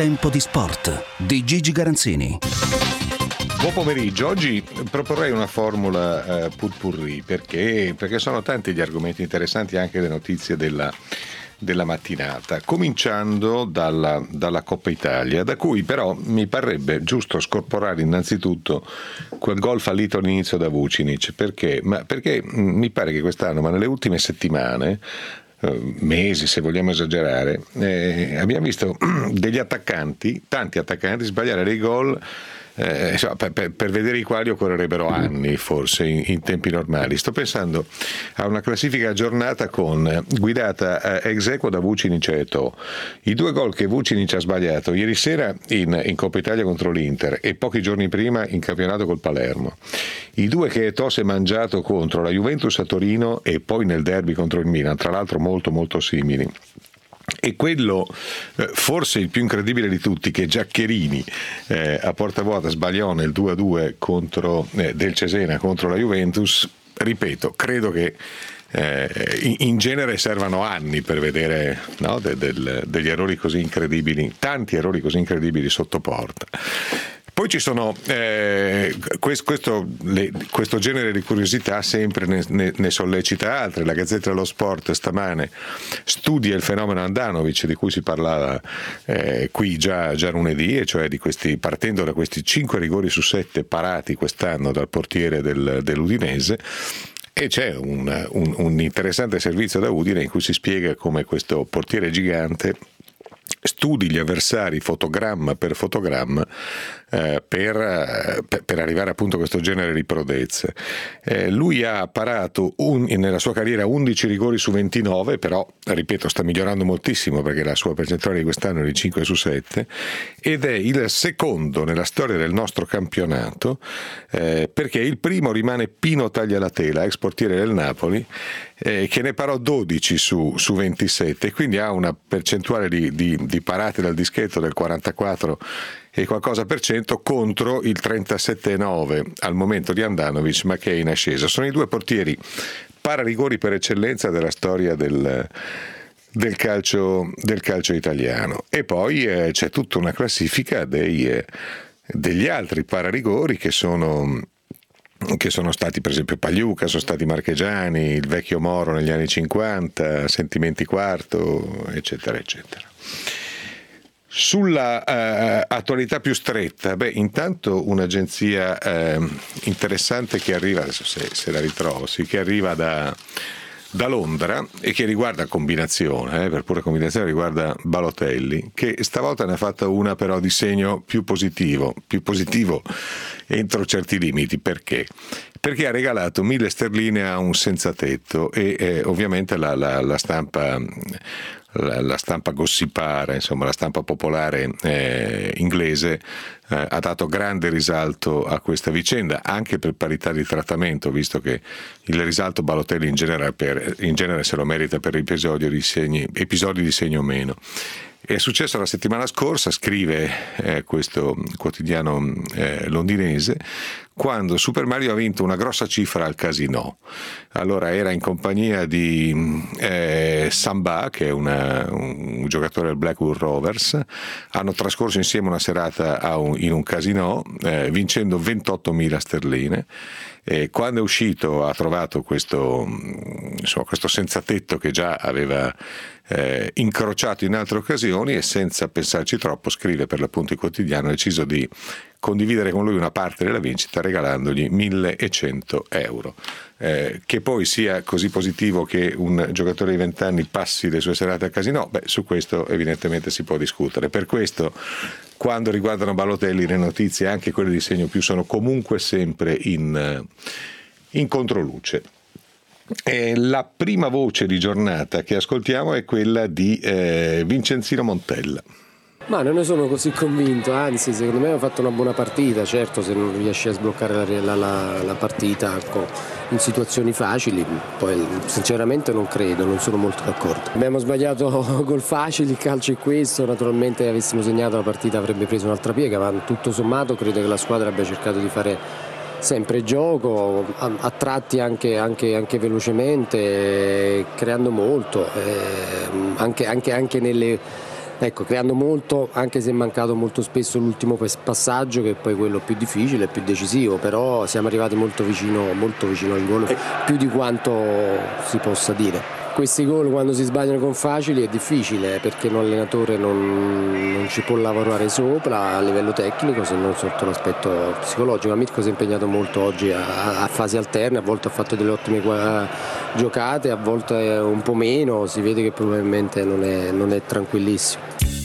Tempo di sport di Gigi Garanzini. Buon pomeriggio, oggi proporrei una formula putpurri perché sono tanti gli argomenti interessanti, anche le notizie della mattinata, cominciando dalla Coppa Italia, da cui però mi parrebbe giusto scorporare innanzitutto quel gol fallito all'inizio da Vucinic. Perché mi pare che quest'anno, ma nelle ultime settimane, mesi se vogliamo esagerare, abbiamo visto degli attaccanti, tanti attaccanti, sbagliare dei gol per vedere i quali occorrerebbero anni forse in tempi normali. Sto pensando a una classifica aggiornata guidata ex aequo da Vucinic e Eto'o. I due gol che Vucinic ha sbagliato ieri sera in Coppa Italia contro l'Inter e pochi giorni prima in campionato col Palermo, i due che Eto'o si è mangiato contro la Juventus a Torino e poi nel derby contro il Milan, tra l'altro molto molto simili. E quello forse il più incredibile di tutti, che Giaccherini a porta vuota sbagliò nel 2-2 del Cesena contro la Juventus. Ripeto, credo che in genere servano anni per vedere, no, degli errori così incredibili, tanti errori così incredibili sotto porta. Poi ci sono questo genere di curiosità sempre ne sollecita altre. La Gazzetta dello Sport stamane studia il fenomeno Handanovic, di cui si parlava qui già lunedì, e cioè partendo da questi 5 rigori su 7 parati quest'anno dal portiere dell'Udinese. E c'è un interessante servizio da Udine in cui si spiega come questo portiere gigante studi gli avversari fotogramma per fotogramma per arrivare appunto a questo genere di prodezze. Lui ha parato nella sua carriera 11 rigori su 29, però ripeto sta migliorando moltissimo perché la sua percentuale di quest'anno è di 5 su 7 ed è il secondo nella storia del nostro campionato, perché il primo rimane Pino Taglialatela, ex portiere del Napoli, che ne parò 12 su 27, quindi ha una percentuale di parate dal dischetto del 44 e qualcosa per cento contro il 37,9 al momento di Handanovic, ma che è in ascesa. Sono i due portieri pararigori per eccellenza della storia del calcio italiano. E poi c'è tutta una classifica degli altri pararigori che sono stati per esempio Pagliuca, sono stati Marchegiani, il vecchio Moro negli anni 50, Sentimenti Quarto, eccetera eccetera. Sulla attualità più stretta, intanto un'agenzia interessante che arriva, adesso se la ritrovo, che arriva da Londra e che riguarda combinazione, per pura combinazione riguarda Balotelli, che stavolta ne ha fatta una però di segno più positivo entro certi limiti. Perché ha regalato 1.000 sterline a un senza tetto e ovviamente la stampa gossipara, insomma la stampa popolare inglese ha dato grande risalto a questa vicenda, anche per parità di trattamento, visto che il risalto Balotelli in genere se lo merita per episodi di segno meno. È successo la settimana scorsa, scrive questo quotidiano londinese, quando Super Mario ha vinto una grossa cifra al casino. Allora era in compagnia di Samba, che è un giocatore del Blackburn Rovers. Hanno trascorso insieme una serata in un casino, vincendo 28.000 sterline. Quando è uscito ha trovato questo senza tetto che già aveva incrociato in altre occasioni, e senza pensarci troppo, scrive per l'appunto il quotidiano, ha deciso di condividere con lui una parte della vincita regalandogli 1.100 euro. Che poi sia così positivo che un giocatore di 20 anni passi le sue serate a casino, su questo evidentemente si può discutere. Per questo, quando riguardano Balotelli, le notizie, anche quelle di segno più, sono comunque sempre in controluce. La prima voce di giornata che ascoltiamo è quella di Vincenzino Montella. Ma non ne sono così convinto, anzi secondo me ha fatto una buona partita. Certo, se non riesce a sbloccare la partita in situazioni facili, poi sinceramente non credo, non sono molto d'accordo. Abbiamo sbagliato gol facili, il calcio è questo, naturalmente avessimo segnato la partita avrebbe preso un'altra piega, ma tutto sommato credo che la squadra abbia cercato di fare sempre gioco, a tratti anche velocemente, creando molto, anche Ecco, creando molto, anche se è mancato molto spesso l'ultimo passaggio, che è poi quello più difficile e più decisivo, però siamo arrivati molto vicino al gol, più di quanto si possa dire. Questi gol quando si sbagliano con facili è difficile, perché l'allenatore non ci può lavorare sopra a livello tecnico, se non sotto l'aspetto psicologico. Mirko si è impegnato molto oggi a fasi alterne, a volte ha fatto delle ottime giocate, a volte un po' meno, si vede che probabilmente non è tranquillissimo.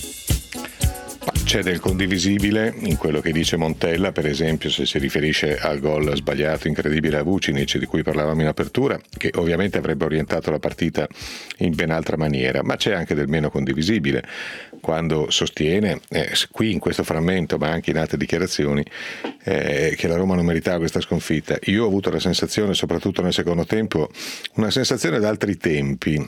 C'è del condivisibile in quello che dice Montella, per esempio, se si riferisce al gol sbagliato incredibile a Vucinic di cui parlavamo in apertura, che ovviamente avrebbe orientato la partita in ben altra maniera, ma c'è anche del meno condivisibile quando sostiene, qui in questo frammento ma anche in altre dichiarazioni, che la Roma non meritava questa sconfitta. Io ho avuto la sensazione, soprattutto nel secondo tempo, una sensazione d'altri tempi,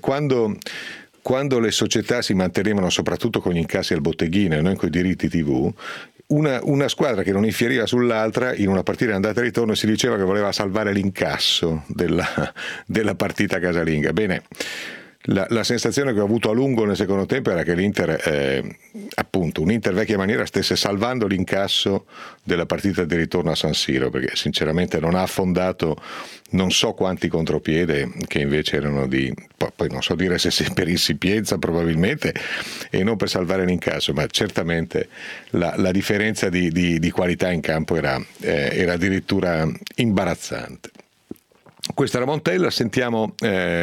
quando le società si mantenevano soprattutto con gli incassi al botteghino e non con i diritti TV, una squadra che non infieriva sull'altra in una partita andata e ritorno si diceva che voleva salvare l'incasso della partita casalinga. Bene, la sensazione che ho avuto a lungo nel secondo tempo era che l'Inter, appunto, un'Inter vecchia maniera, stesse salvando l'incasso della partita di ritorno a San Siro, perché sinceramente non ha affondato non so quanti contropiede che invece erano poi non so dire se per insipienza probabilmente e non per salvare l'incasso, ma certamente la differenza di qualità in campo era addirittura imbarazzante. Questa era Montella. Sentiamo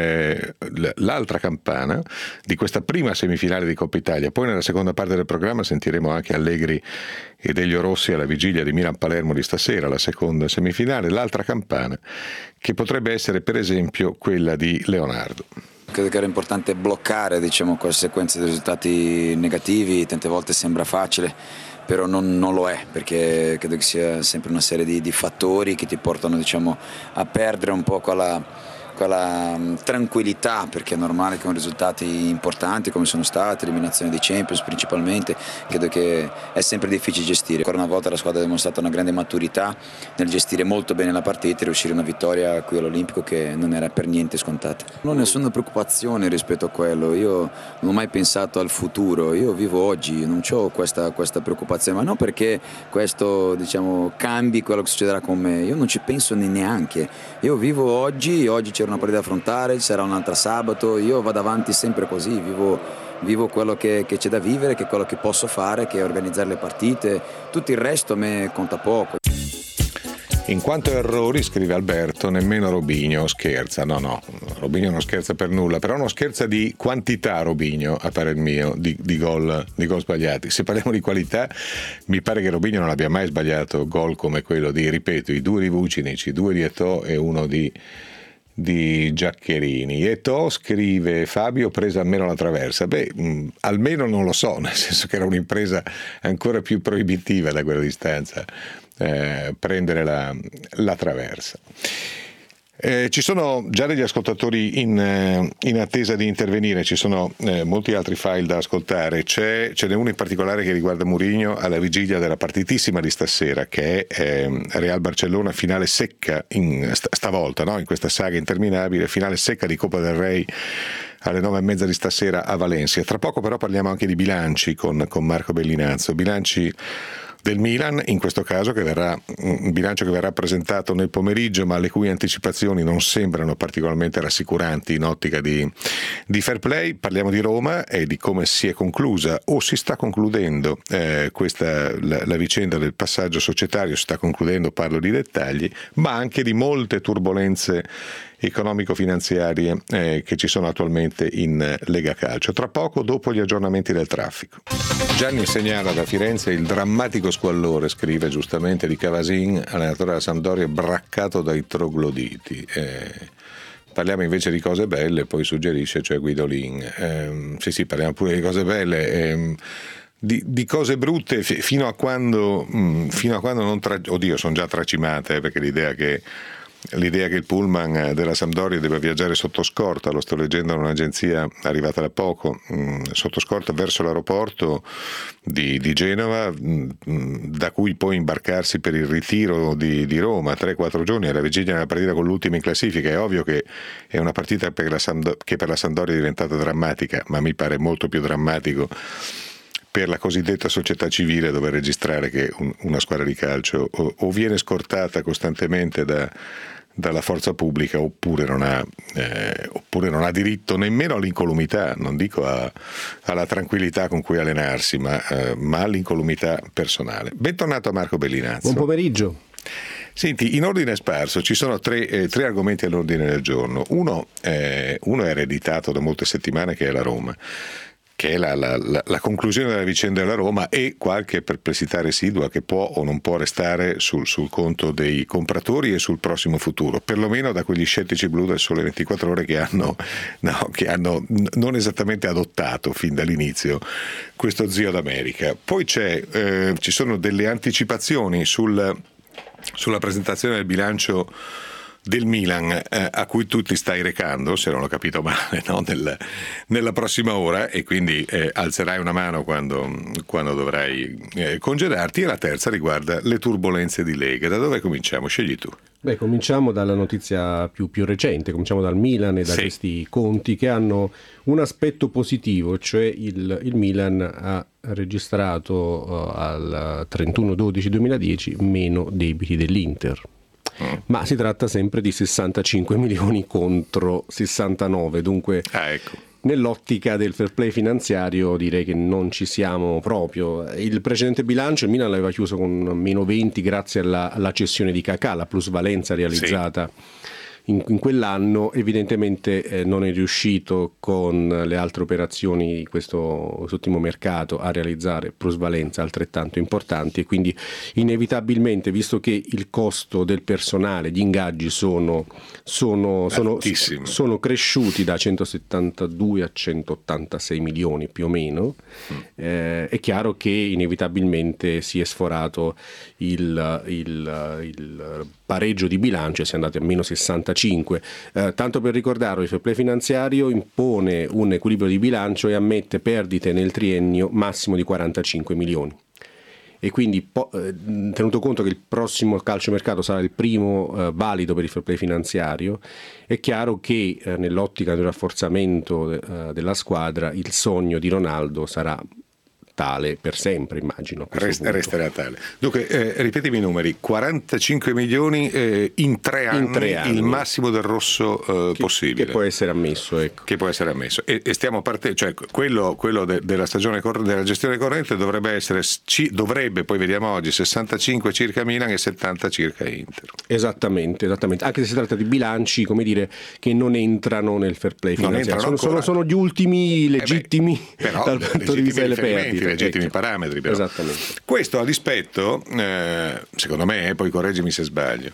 l'altra campana di questa prima semifinale di Coppa Italia. Poi nella seconda parte del programma sentiremo anche Allegri e Delio Rossi alla vigilia di Milan-Palermo di stasera, la seconda semifinale. L'altra campana che potrebbe essere per esempio quella di Leonardo. Credo che era importante bloccare, questa sequenza di risultati negativi. Tante volte sembra facile, però non lo è, perché credo che sia sempre una serie di fattori che ti portano a perdere un po' quella tranquillità, perché è normale che con risultati importanti come sono stati, eliminazione dei Champions principalmente, credo che è sempre difficile gestire. Ancora una volta la squadra ha dimostrato una grande maturità nel gestire molto bene la partita e riuscire a una vittoria qui all'Olimpico che non era per niente scontata. Non ho nessuna preoccupazione rispetto a quello, io non ho mai pensato al futuro, io vivo oggi, non ho questa preoccupazione, ma non perché questo cambi quello che succederà con me, io non ci penso neanche, io vivo oggi c'è una partita da affrontare, ci sarà un'altra sabato, io vado avanti sempre così, vivo quello che c'è da vivere, che è quello che posso fare, che è organizzare le partite, tutto il resto a me conta poco. In quanto a errori, scrive Alberto, nemmeno Robinho scherza. No, Robinho non scherza per nulla, però non scherza di quantità Robinho, a parer mio, di gol sbagliati. Se parliamo di qualità, mi pare che Robinho non abbia mai sbagliato gol come quello ripeto, i 2 di Vucinic, i 2 di Eto'o e uno di Giaccherini. Eto'o, scrive Fabio, presa almeno la traversa. Almeno non lo so, nel senso che era un'impresa ancora più proibitiva da quella distanza, prendere la traversa. Ci sono già degli ascoltatori in attesa di intervenire, ci sono molti altri file da ascoltare, ce n'è uno in particolare che riguarda Mourinho alla vigilia della partitissima di stasera, che è Real Barcellona, finale secca stavolta, no? In questa saga interminabile, finale secca di Coppa del Rey alle 9:30 di stasera a Valencia. Tra poco però parliamo anche di bilanci con Marco Bellinazzo, bilanci del Milan, in questo caso un bilancio che verrà presentato nel pomeriggio, ma le cui anticipazioni non sembrano particolarmente rassicuranti in ottica di fair play. Parliamo di Roma e di come si è conclusa o si sta concludendo la vicenda del passaggio societario, si sta concludendo, parlo di dettagli, ma anche di molte turbolenze economico-finanziarie che ci sono attualmente in Lega Calcio. Tra poco, dopo gli aggiornamenti del traffico. Gianni segnala da Firenze il drammatico squallore, scrive giustamente, di Cavasin, allenatore della Sampdoria, braccato dai trogloditi. Parliamo invece di cose belle, poi suggerisce, cioè Guidolin. Sì, parliamo pure di cose belle. Di cose brutte fino a quando non oddio, sono già tracimate, perché l'idea che l'idea che il pullman della Sampdoria debba viaggiare sotto scorta, lo sto leggendo da un'agenzia arrivata da poco, sotto scorta verso l'aeroporto di Genova, da cui poi imbarcarsi per il ritiro di Roma, 3-4 giorni alla vigilia della partita con l'ultima in classifica. È ovvio che è una partita che per la Sampdoria è diventata drammatica, ma mi pare molto più drammatico per la cosiddetta società civile dover registrare che una squadra di calcio o viene scortata costantemente dalla forza pubblica oppure non ha diritto nemmeno all'incolumità, non dico alla tranquillità con cui allenarsi, ma all'incolumità personale. Bentornato a Marco Bellinazzo. Buon pomeriggio. Senti, in ordine sparso ci sono tre argomenti all'ordine del giorno. Uno è ereditato da molte settimane, che è la Roma, che è la conclusione della vicenda della Roma, e qualche perplessità residua che può o non può restare sul conto dei compratori e sul prossimo futuro, perlomeno da quegli scettici blu del Sole 24 Ore che hanno non esattamente adottato fin dall'inizio questo zio d'America. Poi ci sono delle anticipazioni sulla presentazione del bilancio del Milan, a cui tu ti stai recando, se non ho capito male, no? nella prossima ora, e quindi alzerai una mano quando dovrai congedarti. E la terza riguarda le turbolenze di Lega. Da dove cominciamo? Scegli tu. Beh, cominciamo dalla notizia più recente, cominciamo dal Milan e da questi conti che hanno un aspetto positivo, cioè il Milan ha registrato al 31/12/2010 meno debiti dell'Inter. Ma si tratta sempre di 65 milioni contro 69, dunque ecco. Nell'ottica del fair play finanziario direi che non ci siamo proprio. Il precedente bilancio il Milan l'aveva chiuso con meno 20 grazie alla cessione di Kakà, la plusvalenza realizzata in quell'anno. Evidentemente non è riuscito con le altre operazioni di questo ultimo mercato a realizzare plusvalenza altrettanto importanti, e quindi inevitabilmente, visto che il costo del personale, gli ingaggi sono cresciuti da 172 a 186 milioni più o meno, è chiaro che inevitabilmente si è sforato il pareggio di bilancio e si è andati a meno 65. Tanto per ricordare, il fair play finanziario impone un equilibrio di bilancio e ammette perdite nel triennio massimo di 45 milioni. E quindi, tenuto conto che il prossimo calciomercato sarà il primo valido per il fair play finanziario, è chiaro che nell'ottica del rafforzamento della squadra il sogno di Ronaldo sarà tale per sempre, immagino. Resterà tale. Dunque, ripetimi i numeri: 45 milioni in 3 anni, il massimo del rosso possibile. Che può essere ammesso, ecco. Che può essere ammesso. E stiamo partendo, cioè quello della stagione della gestione corrente dovrebbe, poi vediamo oggi, 65 circa Milan e 70 circa Inter. Esattamente. Anche se si tratta di bilanci, come dire, che non entrano nel fair play finanziario. Sono gli ultimi legittimi dal punto di vista delle perdite. Legittimi parametri, però. Esattamente. Questo a dispetto, secondo me, poi correggimi se sbaglio,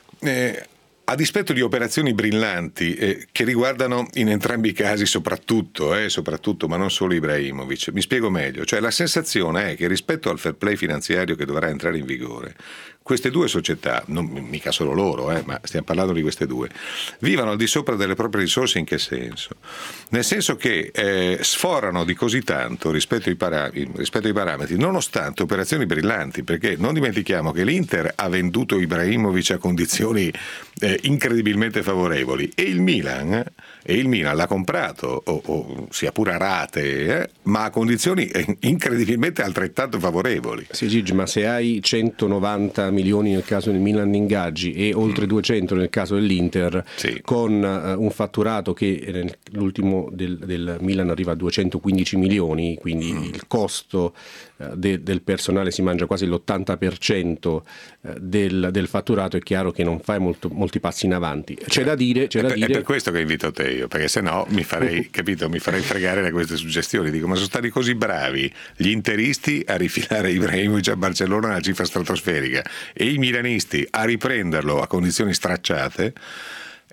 a dispetto di operazioni brillanti che riguardano in entrambi i casi soprattutto, ma non solo Ibrahimovic. Mi spiego meglio, cioè la sensazione è che rispetto al fair play finanziario che dovrà entrare in vigore, queste due società, non mica solo loro, ma stiamo parlando di queste due, vivano al di sopra delle proprie risorse. In che senso? Nel senso che sforano di così tanto rispetto ai parametri, nonostante operazioni brillanti, perché non dimentichiamo che l'Inter ha venduto Ibrahimovic a condizioni incredibilmente favorevoli, e il Milan l'ha comprato, sia pure a rate, ma a condizioni incredibilmente altrettanto favorevoli. Sì, Gigi, ma se hai 190 milioni nel caso del Milan di ingaggi e oltre 200 nel caso dell'Inter, con un fatturato che l'ultimo del Milan arriva a 215 milioni, quindi il costo del personale si mangia quasi l'80% del fatturato, è chiaro che non fai molti passi in avanti. C'è da dire. È per questo che invito te io, perché se no mi farei fregare da queste suggestioni. Dico, ma sono stati così bravi gli interisti a rifilare Ibrahimovic a Barcellona una cifra stratosferica e i milanisti a riprenderlo a condizioni stracciate.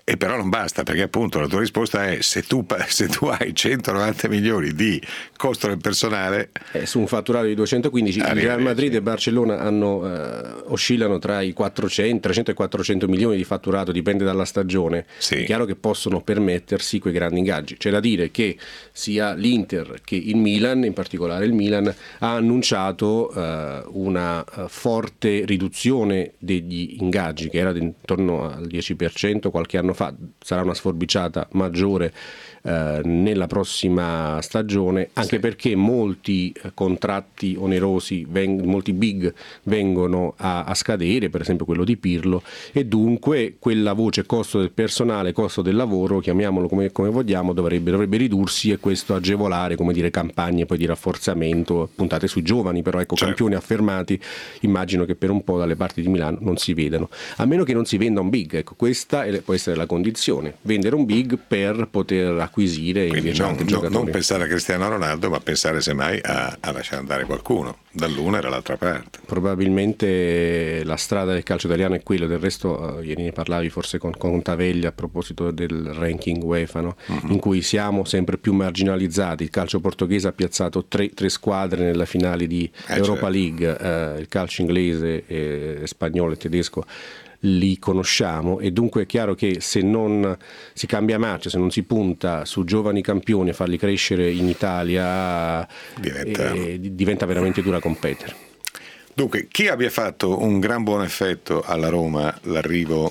E però non basta, perché appunto la tua risposta è se tu hai 190 milioni di costo del personale su un fatturato di 215, il Real Madrid e Barcellona oscillano tra i 300 e 400 milioni di fatturato, dipende dalla stagione. Sì. È chiaro che possono permettersi quei grandi ingaggi. C'è da dire che sia l'Inter che il Milan, in particolare il Milan, ha annunciato una forte riduzione degli ingaggi, che era intorno al 10% qualche anno fa. Sarà una sforbiciata maggiore nella prossima stagione, anche perché molti contratti onerosi, molti big vengono a scadere, per esempio quello di Pirlo, e dunque quella voce costo del personale, costo del lavoro, chiamiamolo come vogliamo, dovrebbe ridursi, e questo agevolare, come dire, campagne poi di rafforzamento puntate sui giovani, però ecco, certo, campioni affermati immagino che per un po' dalle parti di Milano non si vedano, a meno che non si venda un big. Ecco, questa può essere la condizione, vendere un big per poter acquisire. Quindi non pensare a Cristiano Ronaldo, ma pensare semmai a lasciare andare qualcuno dall'una e dall'altra parte. Probabilmente la strada del calcio italiano è quella. Del resto ieri ne parlavi forse con Taveglia a proposito del ranking UEFA, no? In cui siamo sempre più marginalizzati. Il calcio portoghese ha piazzato tre squadre nella finale di Europa League, il calcio inglese, spagnolo e tedesco li conosciamo, e dunque è chiaro che se non si cambia marcia, se non si punta su giovani campioni e farli crescere in Italia, diventa veramente dura competere. Dunque, chi abbia fatto un gran buon effetto alla Roma l'arrivo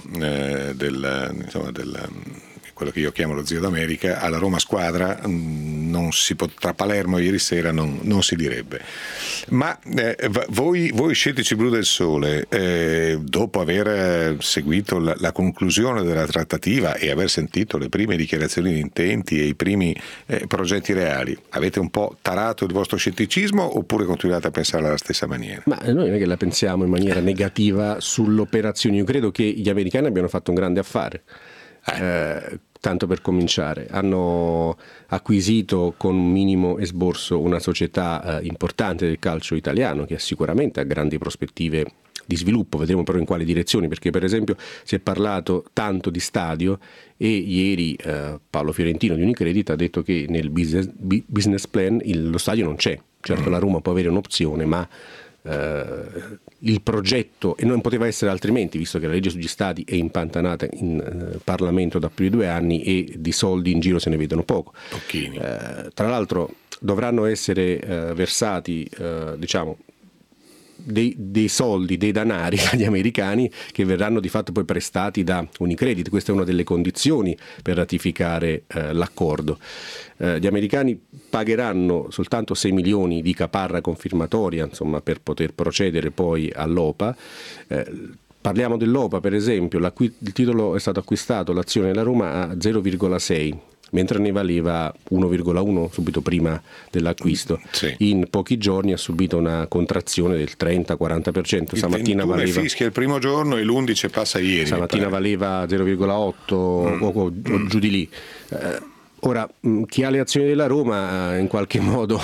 quello che io chiamo lo zio d'America, alla Roma squadra, non si tra Palermo ieri sera non si direbbe. Ma voi scettici blu del sole, dopo aver seguito la conclusione della trattativa e aver sentito le prime dichiarazioni di intenti e i primi progetti reali, avete un po' tarato il vostro scetticismo oppure continuate a pensare alla stessa maniera? Ma noi non è che la pensiamo in maniera negativa sull'operazione. Io credo che gli americani abbiano fatto un grande affare. Tanto per cominciare, hanno acquisito con un minimo esborso una società importante del calcio italiano, che sicuramente ha grandi prospettive di sviluppo. Vedremo però in quali direzioni, perché per esempio si è parlato tanto di stadio e ieri Paolo Fiorentino di Unicredit ha detto che nel business plan lo stadio non c'è. Certo, la Roma può avere un'opzione, ma il progetto, e non poteva essere altrimenti, visto che la legge sugli stadi è impantanata in Parlamento da più di 2 anni e di soldi in giro se ne vedono poco. Tra l'altro dovranno essere versati dei soldi, dei danari agli americani, che verranno di fatto poi prestati da Unicredit. Questa è una delle condizioni per ratificare l'accordo. Gli americani pagheranno soltanto 6 milioni di caparra confirmatoria, insomma, per poter procedere poi all'OPA. Parliamo dell'OPA, per esempio, il titolo è stato acquistato, l'azione della Roma, a 0,6, mentre ne valeva 1,1 subito prima dell'acquisto. Sì. In pochi giorni ha subito una contrazione del 30-40%. Stamattina valeva, fischia il primo giorno e l'11 passa ieri. Stamattina valeva 0,8 o giù di lì. Ora, chi ha le azioni della Roma in qualche modo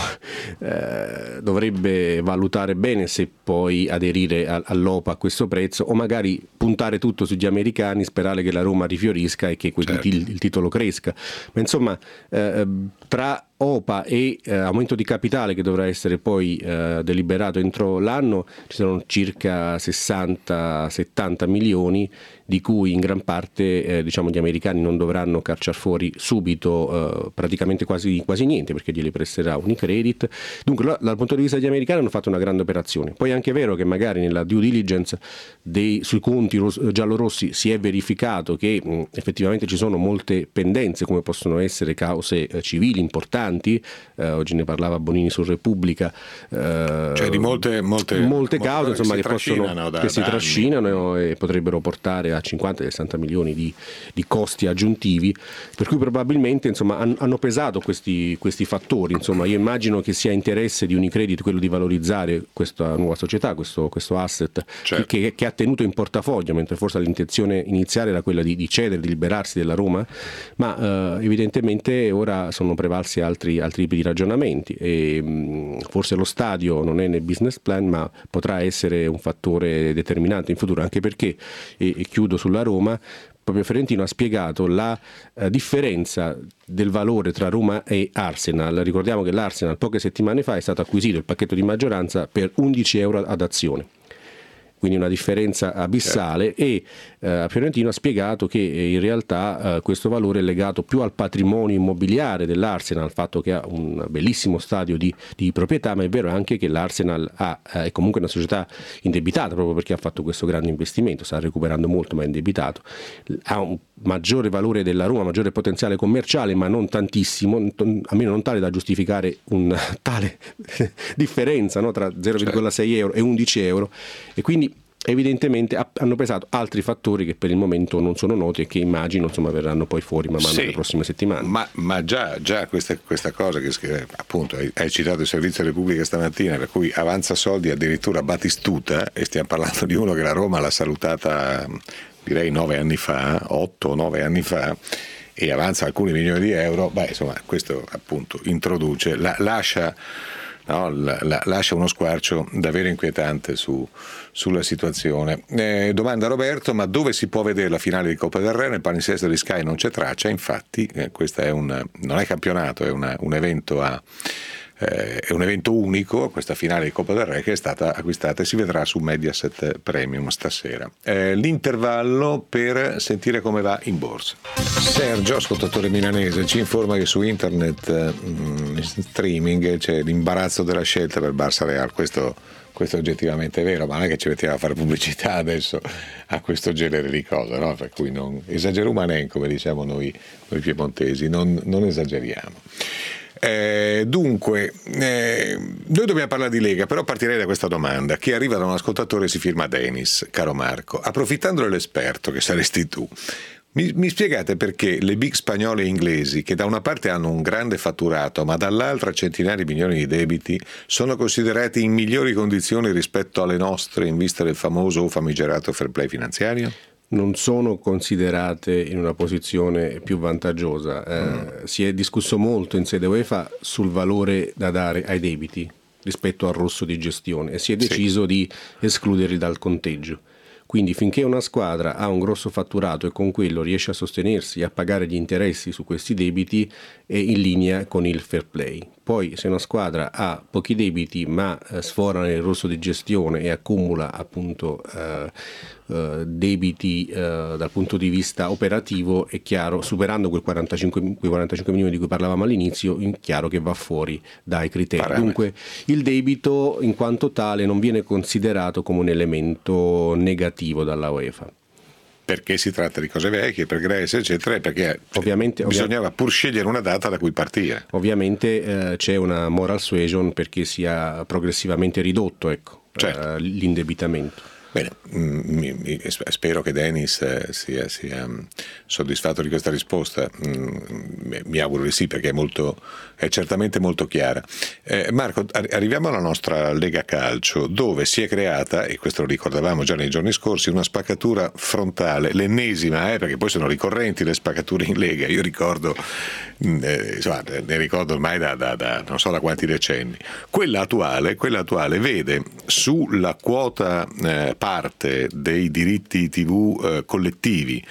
dovrebbe valutare bene se poi aderire all'OPA a questo prezzo, o magari puntare tutto sugli americani, sperare che la Roma rifiorisca e che il titolo cresca. Ma insomma, tra OPA e aumento di capitale che dovrà essere poi deliberato entro l'anno, ci sono circa 60-70 milioni, di cui in gran parte gli americani non dovranno cacciar fuori subito praticamente quasi niente, perché glieli presterà Unicredit. Dunque dal punto di vista degli americani hanno fatto una grande operazione. Poi è anche vero che magari nella due diligence sui conti giallorossi si è verificato che effettivamente ci sono molte pendenze, come possono essere cause civili importanti. Oggi ne parlava Bonini su Repubblica, cioè di molte cause, insomma, che si trascinano e potrebbero portare a 50-60 milioni di costi aggiuntivi, per cui probabilmente, insomma, hanno pesato questi fattori. Insomma, io immagino che sia interesse di Unicredit quello di valorizzare questa nuova società, questo asset, certo, che ha tenuto in portafoglio, mentre forse l'intenzione iniziale era quella di cedere, di liberarsi della Roma, ma evidentemente ora sono prevalsi altri tipi di ragionamenti, e forse lo stadio non è nel business plan, ma potrà essere un fattore determinante in futuro, anche perché, e chiudo sulla Roma, proprio Fiorentino ha spiegato la differenza del valore tra Roma e Arsenal. Ricordiamo che l'Arsenal poche settimane fa è stato acquisito il pacchetto di maggioranza per 11 euro ad azione, quindi una differenza abissale, e Fiorentino ha spiegato che in realtà questo valore è legato più al patrimonio immobiliare dell'Arsenal, al fatto che ha un bellissimo stadio di proprietà, ma è vero anche che l'Arsenal è comunque una società indebitata proprio perché ha fatto questo grande investimento, sta recuperando molto ma è indebitato, ha un maggiore valore della Roma, maggiore potenziale commerciale, ma non tantissimo, almeno non tale da giustificare un tale differenza, no, tra 0,6 euro e 11 euro, e quindi evidentemente hanno pesato altri fattori che per il momento non sono noti e che immagino verranno poi fuori man mano nelle prossime settimane. Ma già questa cosa che appunto hai citato il Servizio Repubblica stamattina, per cui avanza soldi addirittura Batistuta, e stiamo parlando di uno che la Roma l'ha salutata direi 9 anni fa, 8 o 9 anni fa, e avanza alcuni milioni di euro. Questo appunto introduce, lascia uno squarcio davvero inquietante sulla situazione. Domanda Roberto: ma dove si può vedere la finale di Coppa del Re? Nel palinsesto di Sky non c'è traccia, infatti questo non è campionato, è un evento è un evento unico, questa finale di Coppa del Re, che è stata acquistata e si vedrà su Mediaset Premium stasera. L'intervallo per sentire come va in borsa. Sergio, ascoltatore milanese, ci informa che su internet in streaming c'è l'imbarazzo della scelta per Barça Real. Questo è oggettivamente vero, ma non è che ci mettiamo a fare pubblicità adesso a questo genere di cose, no? Per cui non esageriamo, come diciamo noi piemontesi, non esageriamo. Dunque, noi dobbiamo parlare di Lega, però partirei da questa domanda che arriva da un ascoltatore, si firma Dennis. Caro Marco, approfittando dell'esperto che saresti tu, mi spiegate perché le big spagnole e inglesi, che da una parte hanno un grande fatturato ma dall'altra centinaia di milioni di debiti, sono considerati in migliori condizioni rispetto alle nostre in vista del famoso o famigerato fair play finanziario? Non sono considerate in una posizione più vantaggiosa. Si è discusso molto in sede UEFA sul valore da dare ai debiti rispetto al rosso di gestione e si è deciso di escluderli dal conteggio. Quindi finché una squadra ha un grosso fatturato e con quello riesce a sostenersi e a pagare gli interessi su questi debiti, è in linea con il fair play. Poi se una squadra ha pochi debiti ma sfora nel rosso di gestione e accumula appunto debiti dal punto di vista operativo, è chiaro, superando quei 45 milioni di cui parlavamo all'inizio, è chiaro che va fuori dai criteri. Dunque il debito in quanto tale non viene considerato come un elemento negativo dalla UEFA. Perché si tratta di cose vecchie, pregresse, eccetera, e perché bisognava pur scegliere una data da cui partire. Ovviamente c'è una moral suasion perché sia progressivamente ridotto l'indebitamento. Bene, spero che Dennis sia soddisfatto di questa risposta. Mi auguro di sì, perché è certamente molto chiara. Marco, arriviamo alla nostra Lega Calcio, dove si è creata, e questo lo ricordavamo già nei giorni scorsi, una spaccatura frontale, l'ennesima, perché poi sono ricorrenti le spaccature in Lega. Io ricordo, ne ricordo ormai da non so da quanti decenni. Quella attuale vede sulla quota parte dei diritti TV collettivi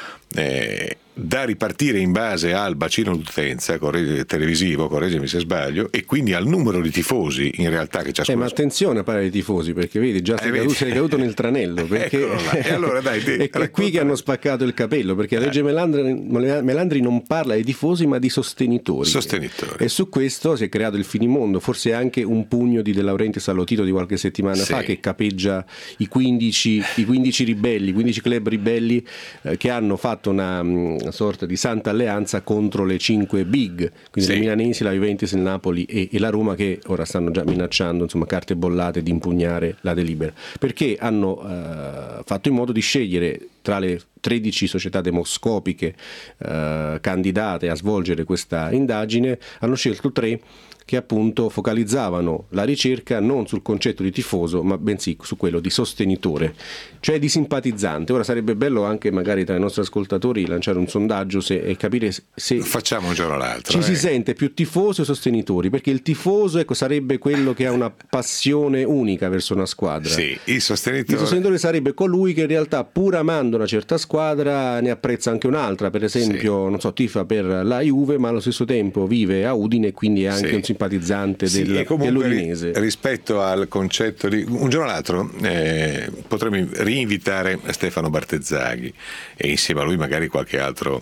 da ripartire in base al bacino d'utenza televisivo, correggimi se sbaglio, e quindi al numero di tifosi in realtà che ciascuno. Ma attenzione a parlare di tifosi, perché vedi già sei caduto nel tranello, perché e allora, dai, è qui che hanno spaccato il capello, perché legge Melandri non parla di tifosi ma di sostenitori. E su questo si è creato il finimondo, forse anche un pugno di De Laurentiis all'Otito di qualche settimana fa, che capeggia i 15 ribelli, 15 club ribelli che hanno fatto una sorta di santa alleanza contro le 5 big, quindi le milanesi, la Juventus, il Napoli e la Roma, che ora stanno già minacciando carte bollate di impugnare la delibera, perché hanno fatto in modo di scegliere tra le 13 società demoscopiche candidate a svolgere questa indagine, hanno scelto 3 che appunto focalizzavano la ricerca non sul concetto di tifoso, ma bensì su quello di sostenitore, cioè di simpatizzante. Ora sarebbe bello anche magari tra i nostri ascoltatori lanciare un sondaggio e capire se facciamo un giorno l'altro, si sente più tifoso o sostenitori, perché il tifoso sarebbe quello che ha una passione unica verso una squadra. Il sostenitore sarebbe colui che in realtà, pur amando tifando una certa squadra ne apprezza anche un'altra, per esempio non so, tifa per la Juve ma allo stesso tempo vive a Udine e quindi è anche un simpatizzante dell'Udinese. Rispetto al concetto di un giorno o l'altro potremmo rinvitare Stefano Bartezzaghi e insieme a lui magari qualche altro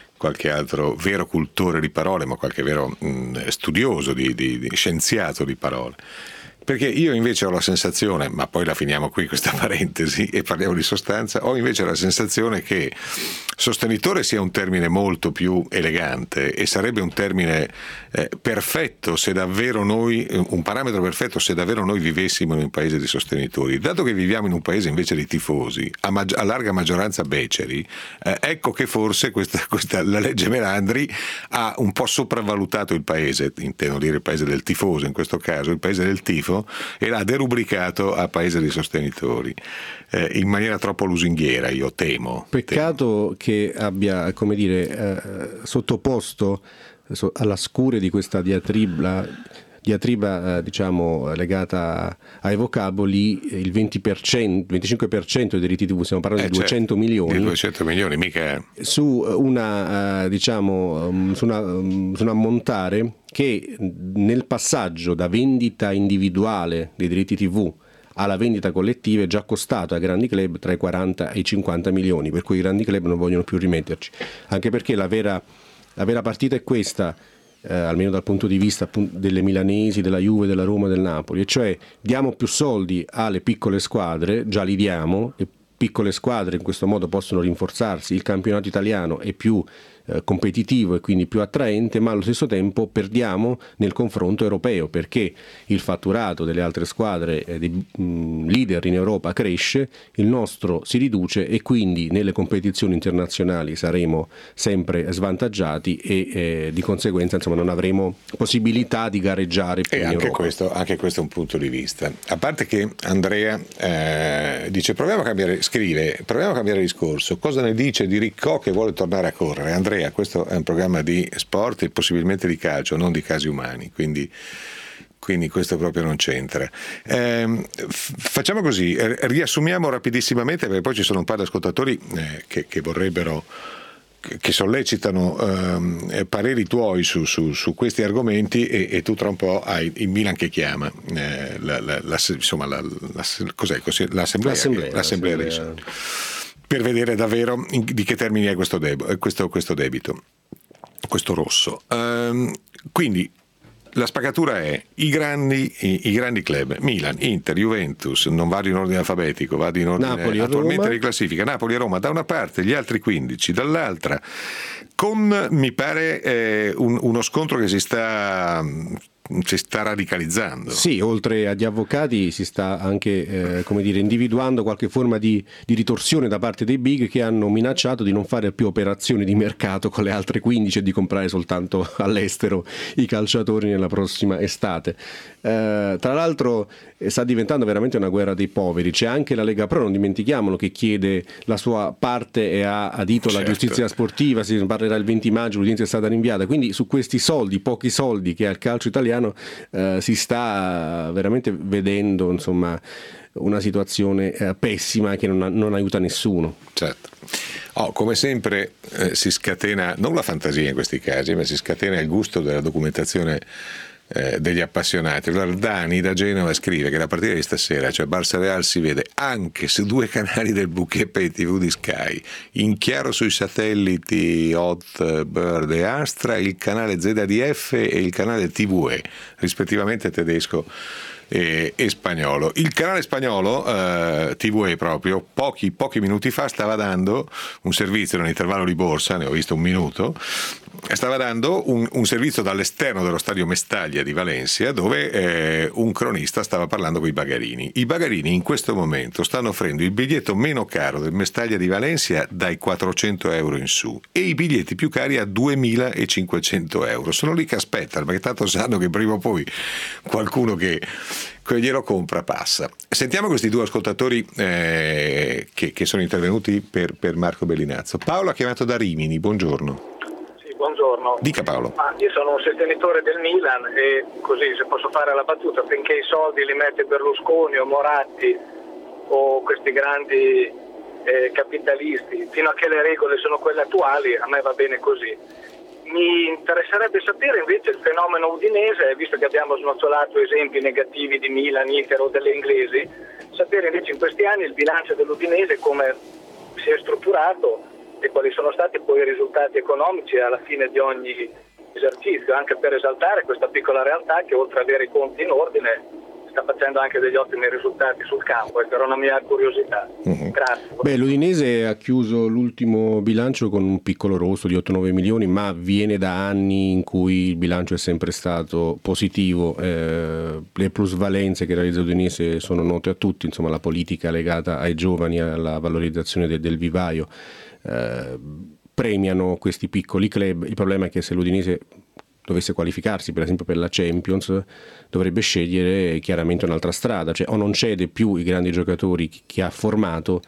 vero cultore di parole, ma qualche vero studioso di scienziato di parole. Perché io invece ho la sensazione, ma poi la finiamo qui questa parentesi e parliamo di sostanza, ho invece la sensazione che sostenitore sia un termine molto più elegante e sarebbe un termine perfetto se davvero noi, un parametro perfetto se davvero noi vivessimo in un paese di sostenitori. Dato che viviamo in un paese invece di tifosi, a larga maggioranza beceri, ecco che forse la legge Melandri ha un po' sopravvalutato il paese, intendo dire il paese del tifoso in questo caso, il paese del tifo, e l'ha derubricato a paese di sostenitori in maniera troppo lusinghiera, io temo. Peccato che abbia, come dire, sottoposto alla scure di questa diatriba diciamo legata ai vocaboli il 25% dei diritti TV, stiamo parlando di 200 milioni. Di 200 milioni, mica su una diciamo su un ammontare che nel passaggio da vendita individuale dei diritti TV alla vendita collettiva è già costato ai grandi club tra i 40 e i 50 milioni, per cui i grandi club non vogliono più rimetterci, anche perché la vera partita è questa, almeno dal punto di vista delle milanesi, della Juve, della Roma, del Napoli, e cioè diamo più soldi alle piccole squadre, già li diamo, le piccole squadre in questo modo possono rinforzarsi, il campionato italiano è più competitivo e quindi più attraente, ma allo stesso tempo perdiamo nel confronto europeo, perché il fatturato delle altre squadre leader in Europa cresce, il nostro si riduce e quindi nelle competizioni internazionali saremo sempre svantaggiati e di conseguenza insomma non avremo possibilità di gareggiare più in Europa. Anche questo è un punto di vista, a parte che Andrea dice proviamo a cambiare discorso, cosa ne dice di Riccò che vuole tornare a correre? Andrea, questo è un programma di sport e possibilmente di calcio, non di casi umani, quindi questo proprio non c'entra. Facciamo così, riassumiamo rapidissimamente, perché poi ci sono un paio di ascoltatori che vorrebbero, che sollecitano pareri tuoi su questi argomenti e tu tra un po' hai il Milan che chiama l'assemblea per vedere davvero di che termini è questo debito, questo rosso. Quindi la spaccatura è i grandi club, Milan, Inter, Juventus, non vado in ordine alfabetico, vado in ordine Napoli, attualmente Roma. di classifica, Napoli e Roma da una parte, gli altri 15 dall'altra, con mi pare uno scontro che si sta radicalizzando. Sì, oltre agli avvocati si sta anche individuando qualche forma di ritorsione da parte dei big, che hanno minacciato di non fare più operazioni di mercato con le altre 15 e di comprare soltanto all'estero i calciatori nella prossima estate. Tra l'altro sta diventando veramente una guerra dei poveri. C'è anche la Lega Pro, non dimentichiamolo, che chiede la sua parte e ha adito la giustizia sportiva, si parlerà il 20 maggio, l'udienza è stata rinviata, quindi su questi pochi soldi che ha il calcio italiano si sta veramente vedendo insomma una situazione pessima che non aiuta nessuno. Certo. Come sempre si scatena non la fantasia in questi casi, ma si scatena il gusto della documentazione degli appassionati. Allora Dani da Genova scrive che la partita di stasera, cioè Barça Real, si vede anche su 2 canali del bouquet pay TV di Sky, in chiaro sui satelliti Hot, Bird e Astra, il canale ZDF e il canale TVE, rispettivamente tedesco e spagnolo. Il canale spagnolo TVE proprio pochi minuti fa stava dando un servizio nell'intervallo di borsa, ne ho visto un minuto, stava dando un servizio dall'esterno dello stadio Mestaglia di Valencia, dove un cronista stava parlando con i bagarini. I bagarini in questo momento stanno offrendo il biglietto meno caro del Mestaglia di Valencia dai 400 euro in su e i biglietti più cari a 2.500 euro. Sono lì che aspettano, perché tanto sanno che prima o poi qualcuno che glielo compra passa. Sentiamo questi 2 ascoltatori che sono intervenuti per Marco Bellinazzo. Paolo ha chiamato da Rimini, buongiorno. Buongiorno. Dica Paolo. Io sono un sostenitore del Milan e così, se posso fare la battuta, finché i soldi li mette Berlusconi o Moratti o questi grandi capitalisti, fino a che le regole sono quelle attuali, a me va bene così. Mi interesserebbe sapere invece il fenomeno udinese, visto che abbiamo snocciolato esempi negativi di Milan, Inter o delle inglesi, sapere invece in questi anni il bilancio dell'Udinese come si è strutturato e quali sono stati poi i risultati economici alla fine di ogni esercizio, anche per esaltare questa piccola realtà che oltre ad avere i conti in ordine sta facendo anche degli ottimi risultati sul campo, era una mia curiosità. Grazie. L'Udinese ha chiuso l'ultimo bilancio con un piccolo rosso di 8-9 milioni, ma viene da anni in cui il bilancio è sempre stato positivo. Le plusvalenze che realizza l'Udinese sono note a tutti, insomma la politica legata ai giovani, alla valorizzazione del vivaio, premiano questi piccoli club. Il problema è che se l'Udinese dovesse qualificarsi per esempio per la Champions, dovrebbe scegliere chiaramente un'altra strada, cioè o non cede più i grandi giocatori che ha formato,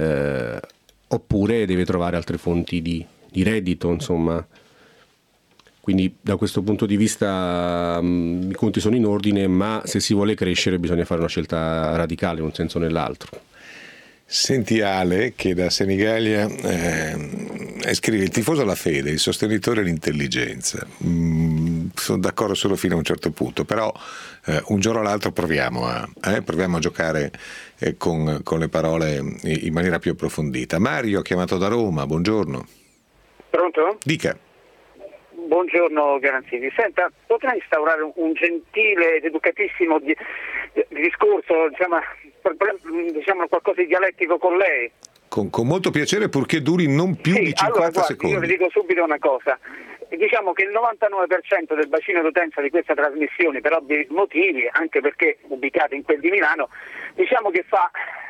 oppure deve trovare altre fonti di reddito, insomma. Quindi da questo punto di vista i conti sono in ordine, ma se si vuole crescere bisogna fare una scelta radicale in un senso o nell'altro. Senti Ale che da Senigallia scrive: il tifoso alla fede, il sostenitore l'intelligenza. Sono d'accordo solo fino a un certo punto, però un giorno o l'altro proviamo a giocare con le parole in maniera più approfondita. Mario, chiamato da Roma, buongiorno. Pronto? Dica. Buongiorno Garanzini. Senta, potrei instaurare un gentile ed educatissimo discorso, diciamo qualcosa di dialettico con lei? Con molto piacere, purché duri non più di 50 secondi. Io le dico subito una cosa. Diciamo che il 99% del bacino d'utenza di questa trasmissione, per ovvi motivi, anche perché ubicata in quel di Milano, diciamo che fa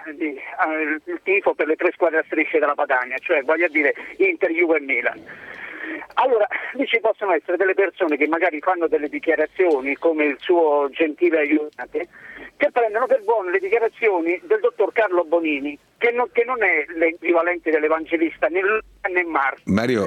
il tifo per le tre squadre a strisce della Padania, cioè voglio dire Inter, Juve e Milan. Allora, lì ci possono essere delle persone che magari fanno delle dichiarazioni, come il suo gentile aiutante, che prendono per buone le dichiarazioni del dottor Carlo Bonini, che non è l'equivalente dell'evangelista né Marx. Mario,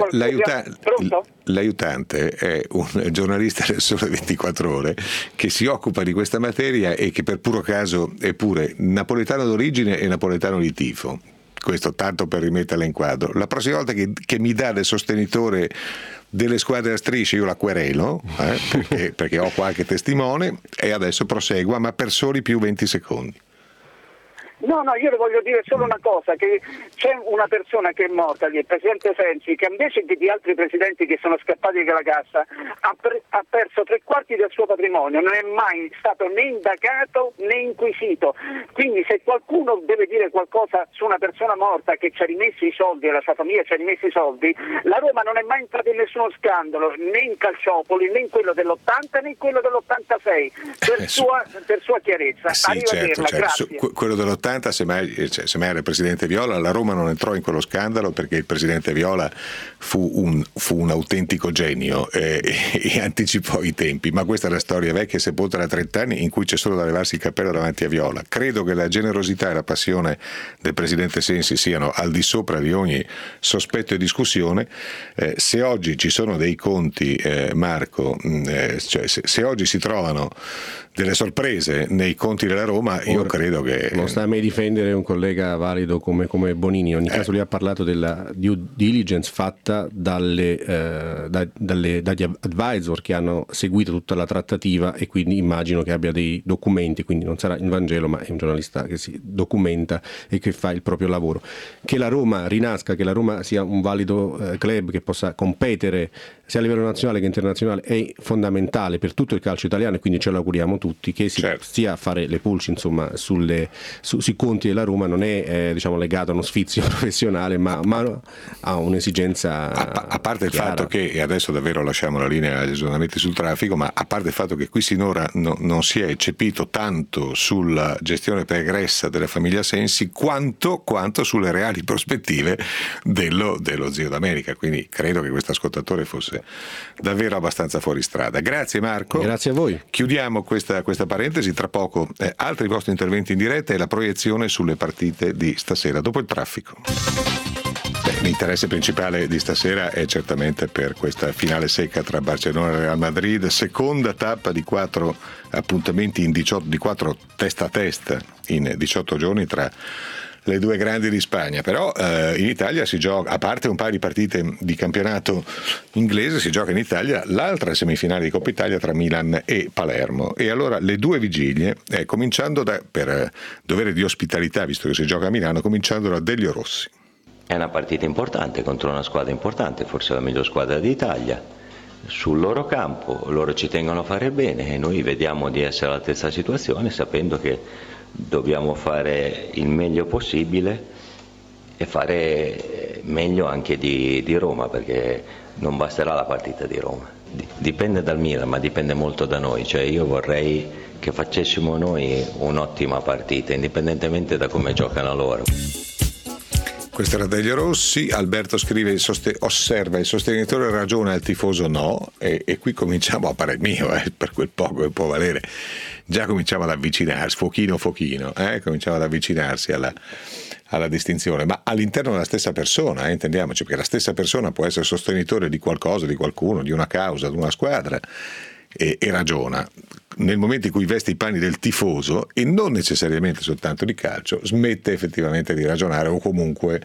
l'aiutante è un giornalista del Sole 24 Ore che si occupa di questa materia e che per puro caso è pure napoletano d'origine e napoletano di tifo. Questo tanto per rimetterla in quadro. La prossima volta che mi dà del sostenitore delle squadre a strisce io la querelo, perché ho qualche testimone, e adesso prosegua, ma per soli più 20 secondi. No, io le voglio dire solo una cosa, che c'è una persona che è morta lì, il presidente Sensi, che invece di altri presidenti che sono scappati dalla cassa ha perso 3/4 del suo patrimonio, non è mai stato né indagato né inquisito. Quindi se qualcuno deve dire qualcosa su una persona morta che ci ha rimesso i soldi e la sua famiglia ci ha rimesso i soldi, la Roma non è mai entrata in nessuno scandalo, né in Calciopoli, né in quello dell'80 né in quello dell'86, per sua chiarezza. Sì, certo. Grazie. Quello dell'80 semmai era il presidente Viola, la Roma non entrò in quello scandalo perché il presidente Viola fu un autentico genio e anticipò i tempi, ma questa è la storia vecchia sepolta da 30 anni in cui c'è solo da levarsi il cappello davanti a Viola. Credo che la generosità e la passione del presidente Sensi siano al di sopra di ogni sospetto e discussione. Se oggi ci sono dei conti, Marco, cioè se oggi si trovano delle sorprese nei conti della Roma, io credo che non sta a me difendere un collega valido come Bonini. In ogni caso lui ha parlato della due diligence fatta dagli advisor che hanno seguito tutta la trattativa, e quindi immagino che abbia dei documenti, quindi non sarà il Vangelo ma è un giornalista che si documenta e che fa il proprio lavoro. Che la Roma rinasca, che la Roma sia un valido club che possa competere sia a livello nazionale che internazionale è fondamentale per tutto il calcio italiano, e quindi ce lo auguriamo tutti, che si stia a fare le pulci insomma sui conti della Roma. Non è legato a uno sfizio professionale ma a un'esigenza a parte il chiara. fatto che, e adesso davvero lasciamo la linea agli aggiornamenti sul traffico, ma a parte il fatto che qui sinora non si è eccepito tanto sulla gestione pregressa della famiglia Sensi quanto sulle reali prospettive dello zio d'America, quindi credo che questo ascoltatore fosse davvero abbastanza fuori strada. Grazie Marco. Grazie a voi. Chiudiamo questa parentesi, tra poco altri vostri interventi in diretta e la proiezione sulle partite di stasera dopo il traffico. L'interesse principale di stasera è certamente per questa finale secca tra Barcellona e Real Madrid, seconda tappa di 4 appuntamenti di 4 testa a testa in 18 giorni tra le due grandi di Spagna, però in Italia si gioca, a parte un paio di partite di campionato inglese, si gioca in Italia l'altra semifinale di Coppa Italia tra Milan e Palermo, e allora le due vigilie, cominciando per dovere di ospitalità, visto che si gioca a Milano, cominciando da Delio Rossi. È una partita importante contro una squadra importante, forse la miglior squadra d'Italia, sul loro campo, loro ci tengono a fare bene e noi vediamo di essere alla stessa situazione, sapendo che dobbiamo fare il meglio possibile e fare meglio anche di Roma, perché non basterà la partita di Roma. Dipende dal Milan, ma dipende molto da noi, cioè io vorrei che facessimo noi un'ottima partita, indipendentemente da come giocano loro. Questo era Delio Rossi. Alberto scrive: osserva, il sostenitore ragiona, il tifoso no, e qui cominciamo a parere mio, per quel poco che può valere, già cominciamo ad avvicinarsi, fochino, cominciamo ad avvicinarsi alla distinzione, ma all'interno della stessa persona, intendiamoci, perché la stessa persona può essere sostenitore di qualcosa, di qualcuno, di una causa, di una squadra, e ragiona. Nel momento in cui veste i panni del tifoso, e non necessariamente soltanto di calcio, smette effettivamente di ragionare, o comunque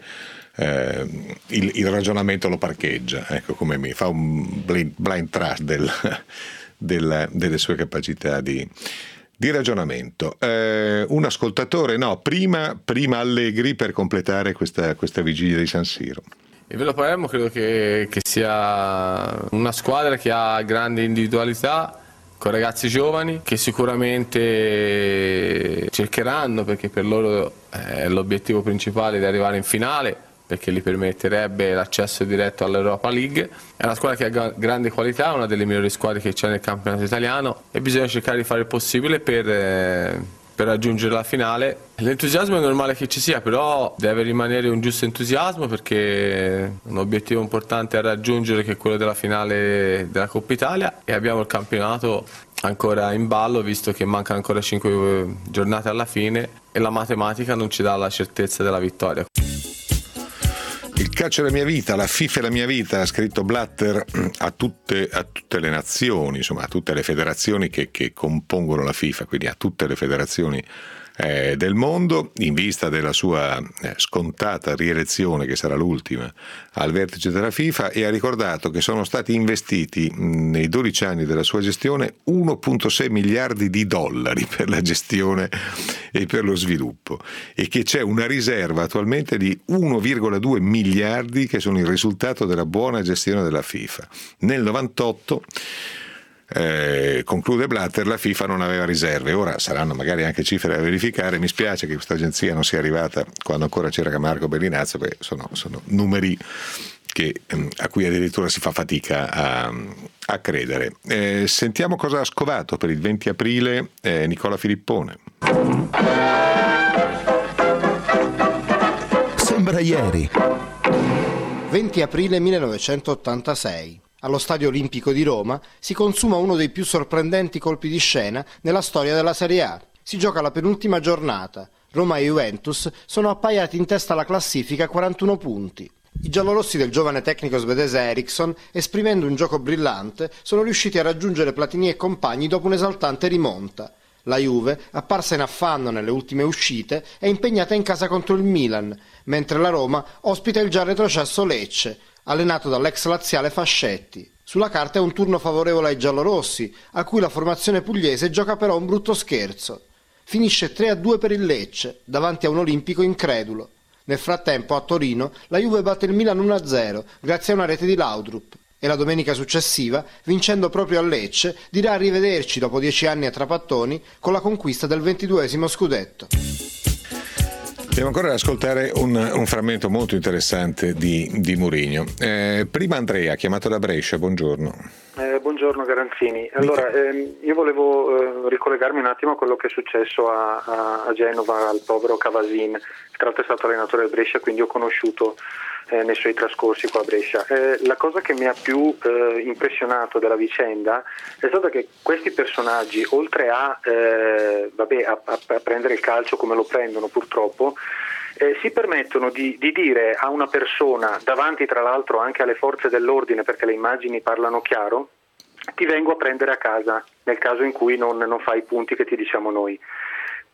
il ragionamento lo parcheggia, ecco, come mi fa un blind trust delle sue capacità di ragionamento. Un ascoltatore, prima Allegri per completare questa vigilia di San Siro. Il Velo Palermo credo che sia una squadra che ha grande individualità, con ragazzi giovani che sicuramente cercheranno, perché per loro è l'obiettivo principale di arrivare in finale, perché gli permetterebbe l'accesso diretto all'Europa League. È una squadra che ha grande qualità, una delle migliori squadre che c'è nel campionato italiano, e bisogna cercare di fare il possibile per raggiungere la finale. L'entusiasmo è normale che ci sia, però deve rimanere un giusto entusiasmo, perché un obiettivo importante a raggiungere, che è quello della finale della Coppa Italia, e abbiamo il campionato ancora in ballo, visto che mancano ancora 5 giornate alla fine e la matematica non ci dà la certezza della vittoria. Il calcio è la mia vita, la FIFA è la mia vita, ha scritto Blatter a tutte le nazioni, insomma a tutte le federazioni che compongono la FIFA, quindi a tutte le federazioni del mondo, in vista della sua scontata rielezione, che sarà l'ultima al vertice della FIFA, e ha ricordato che sono stati investiti nei 12 anni della sua gestione 1,6 miliardi di dollari per la gestione e per lo sviluppo, e che c'è una riserva attualmente di 1,2 miliardi che sono il risultato della buona gestione della FIFA. Nel 98 conclude Blatter, la FIFA non aveva riserve, ora saranno magari anche cifre da verificare. Mi spiace che questa agenzia non sia arrivata quando ancora c'era Marco Bellinazzo, perché sono numeri a cui addirittura si fa fatica a credere. Sentiamo cosa ha scovato per il 20 aprile Nicola Filippone. Sembra ieri. 20 aprile 1986. Allo Stadio Olimpico di Roma si consuma uno dei più sorprendenti colpi di scena nella storia della Serie A. Si gioca la penultima giornata. Roma e Juventus sono appaiati in testa alla classifica a 41 punti. I giallorossi del giovane tecnico svedese Eriksson, esprimendo un gioco brillante, sono riusciti a raggiungere Platini e compagni dopo un'esaltante rimonta. La Juve, apparsa in affanno nelle ultime uscite, è impegnata in casa contro il Milan, mentre la Roma ospita il già retrocesso Lecce, allenato dall'ex laziale Fascetti. Sulla carta è un turno favorevole ai giallorossi, a cui la formazione pugliese gioca però un brutto scherzo. Finisce 3-2 per il Lecce, davanti a un olimpico incredulo. Nel frattempo, a Torino, la Juve batte il Milan 1-0, grazie a una rete di Laudrup. E la domenica successiva, vincendo proprio a Lecce, dirà arrivederci dopo 10 anni a Trapattoni con la conquista del 22esimo scudetto. Andiamo ancora ad ascoltare un frammento molto interessante di Mourinho. Prima Andrea, chiamato da Brescia, buongiorno. Buongiorno Garanzini. Allora, io volevo ricollegarmi un attimo a quello che è successo a Genova al povero Cavasin, che tra l'altro è stato allenatore del Brescia, quindi ho conosciuto nei suoi trascorsi qua a Brescia. La cosa che mi ha più impressionato della vicenda è stata che questi personaggi, oltre a prendere il calcio come lo prendono purtroppo, si permettono di dire a una persona, davanti tra l'altro anche alle forze dell'ordine, perché le immagini parlano chiaro, ti vengo a prendere a casa nel caso in cui non fai i punti che ti diciamo noi.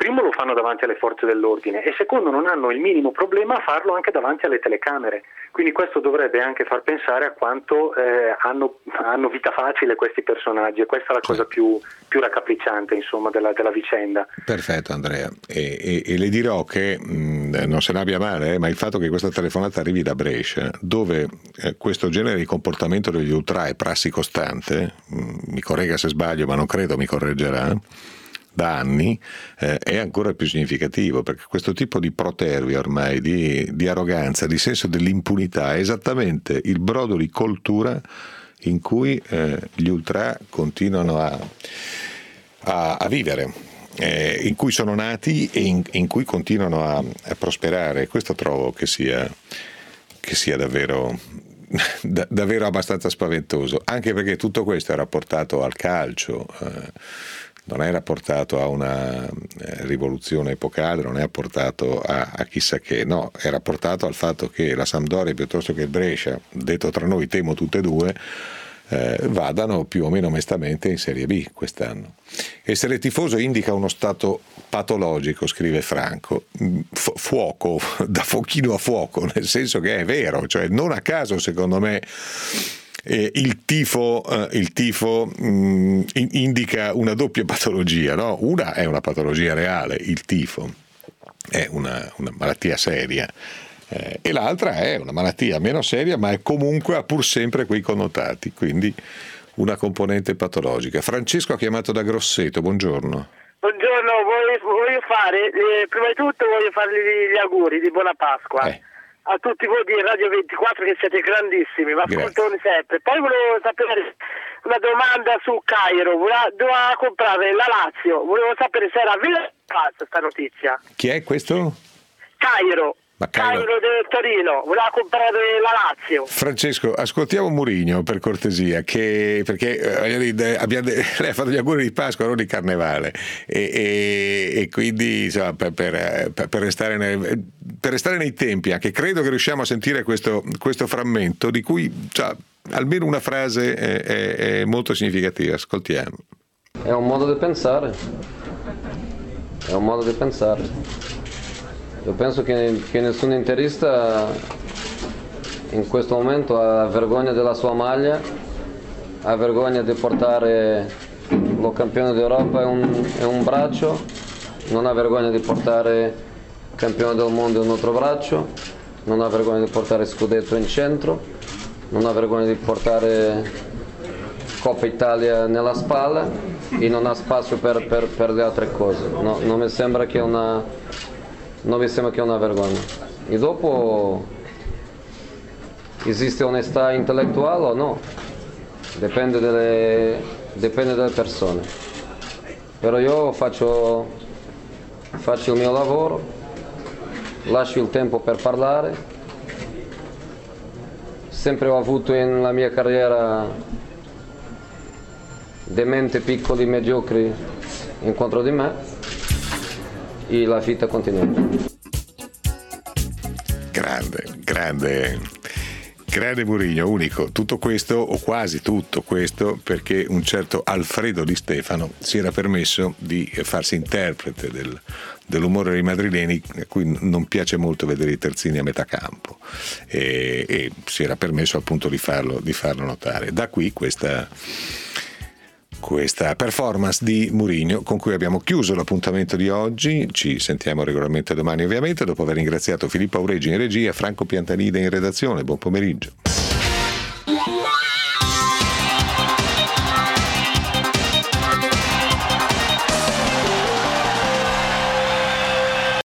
primo lo fanno davanti alle forze dell'ordine e secondo non hanno il minimo problema a farlo anche davanti alle telecamere, quindi questo dovrebbe anche far pensare a quanto hanno vita facile questi personaggi, e questa è la cosa più raccapricciante insomma della vicenda. Perfetto Andrea, e le dirò che non se ne abbia male, ma il fatto che questa telefonata arrivi da Brescia, dove questo genere di comportamento degli ultra è prassi costante, mi corregga se sbaglio ma non credo mi correggerà, da anni, è ancora più significativo, perché questo tipo di protervia ormai, di arroganza, di senso dell'impunità è esattamente il brodo di coltura in cui gli ultra continuano a vivere, in cui sono nati e in cui continuano a prosperare. Questo trovo che sia davvero abbastanza spaventoso, anche perché tutto questo è rapportato al calcio, non è rapportato a una rivoluzione epocale, non è rapportato a chissà che, no, è rapportato al fatto che la Sampdoria piuttosto che il Brescia, detto tra noi temo tutte e due, vadano più o meno mestamente in Serie B quest'anno. Essere tifoso indica uno stato patologico, scrive Franco, fuoco, da fuochino a fuoco, nel senso che è vero, cioè non a caso secondo me il tifo indica una doppia patologia, no? Una è una patologia reale, il tifo è una malattia seria, e l'altra è una malattia meno seria, ma è comunque ha pur sempre quei connotati, quindi una componente patologica. Francesco ha chiamato da Grosseto, buongiorno. Buongiorno, voglio fare, prima di tutto voglio fargli gli auguri di buona Pasqua. A tutti voi di Radio 24 che siete grandissimi, ma ascoltone sempre. Poi volevo sapere una domanda su Cairo, doveva comprare la Lazio, volevo sapere se era vera o falsa sta notizia. Chi è questo? Cairo del Torino, voleva comprare la Lazio. Francesco, ascoltiamo Mourinho per cortesia, perché lei ha fatto gli auguri di Pasqua, non di Carnevale, e quindi insomma, per restare nei tempi, anche credo che riusciamo a sentire questo frammento di cui almeno una frase è molto significativa. Ascoltiamo. È un modo di pensare. Io penso che nessun interista in questo momento ha vergogna della sua maglia, ha vergogna di portare lo campione d'Europa in un braccio, non ha vergogna di portare campione del mondo in un altro braccio, non ha vergogna di portare scudetto in centro, non ha vergogna di portare Coppa Italia nella spalla e non ha spazio per le altre cose. No, non mi sembra che è una vergogna. E dopo esiste onestà intellettuale o no? Dipende dalle persone. Però io faccio il mio lavoro, lascio il tempo per parlare. Sempre ho avuto nella mia carriera dei menti piccoli, mediocri incontro di me. E la vita continua. Grande Mourinho, unico. Tutto questo, o quasi tutto questo, perché un certo Alfredo Di Stefano si era permesso di farsi interprete dell'umore dei madrileni, a cui non piace molto vedere i terzini a metà campo, e si era permesso appunto di farlo notare. Da qui questa performance di Mourinho, con cui abbiamo chiuso l'appuntamento di oggi. Ci sentiamo regolarmente domani, ovviamente, dopo aver ringraziato Filippo Auregi in regia, Franco Piantanide in redazione. Buon pomeriggio.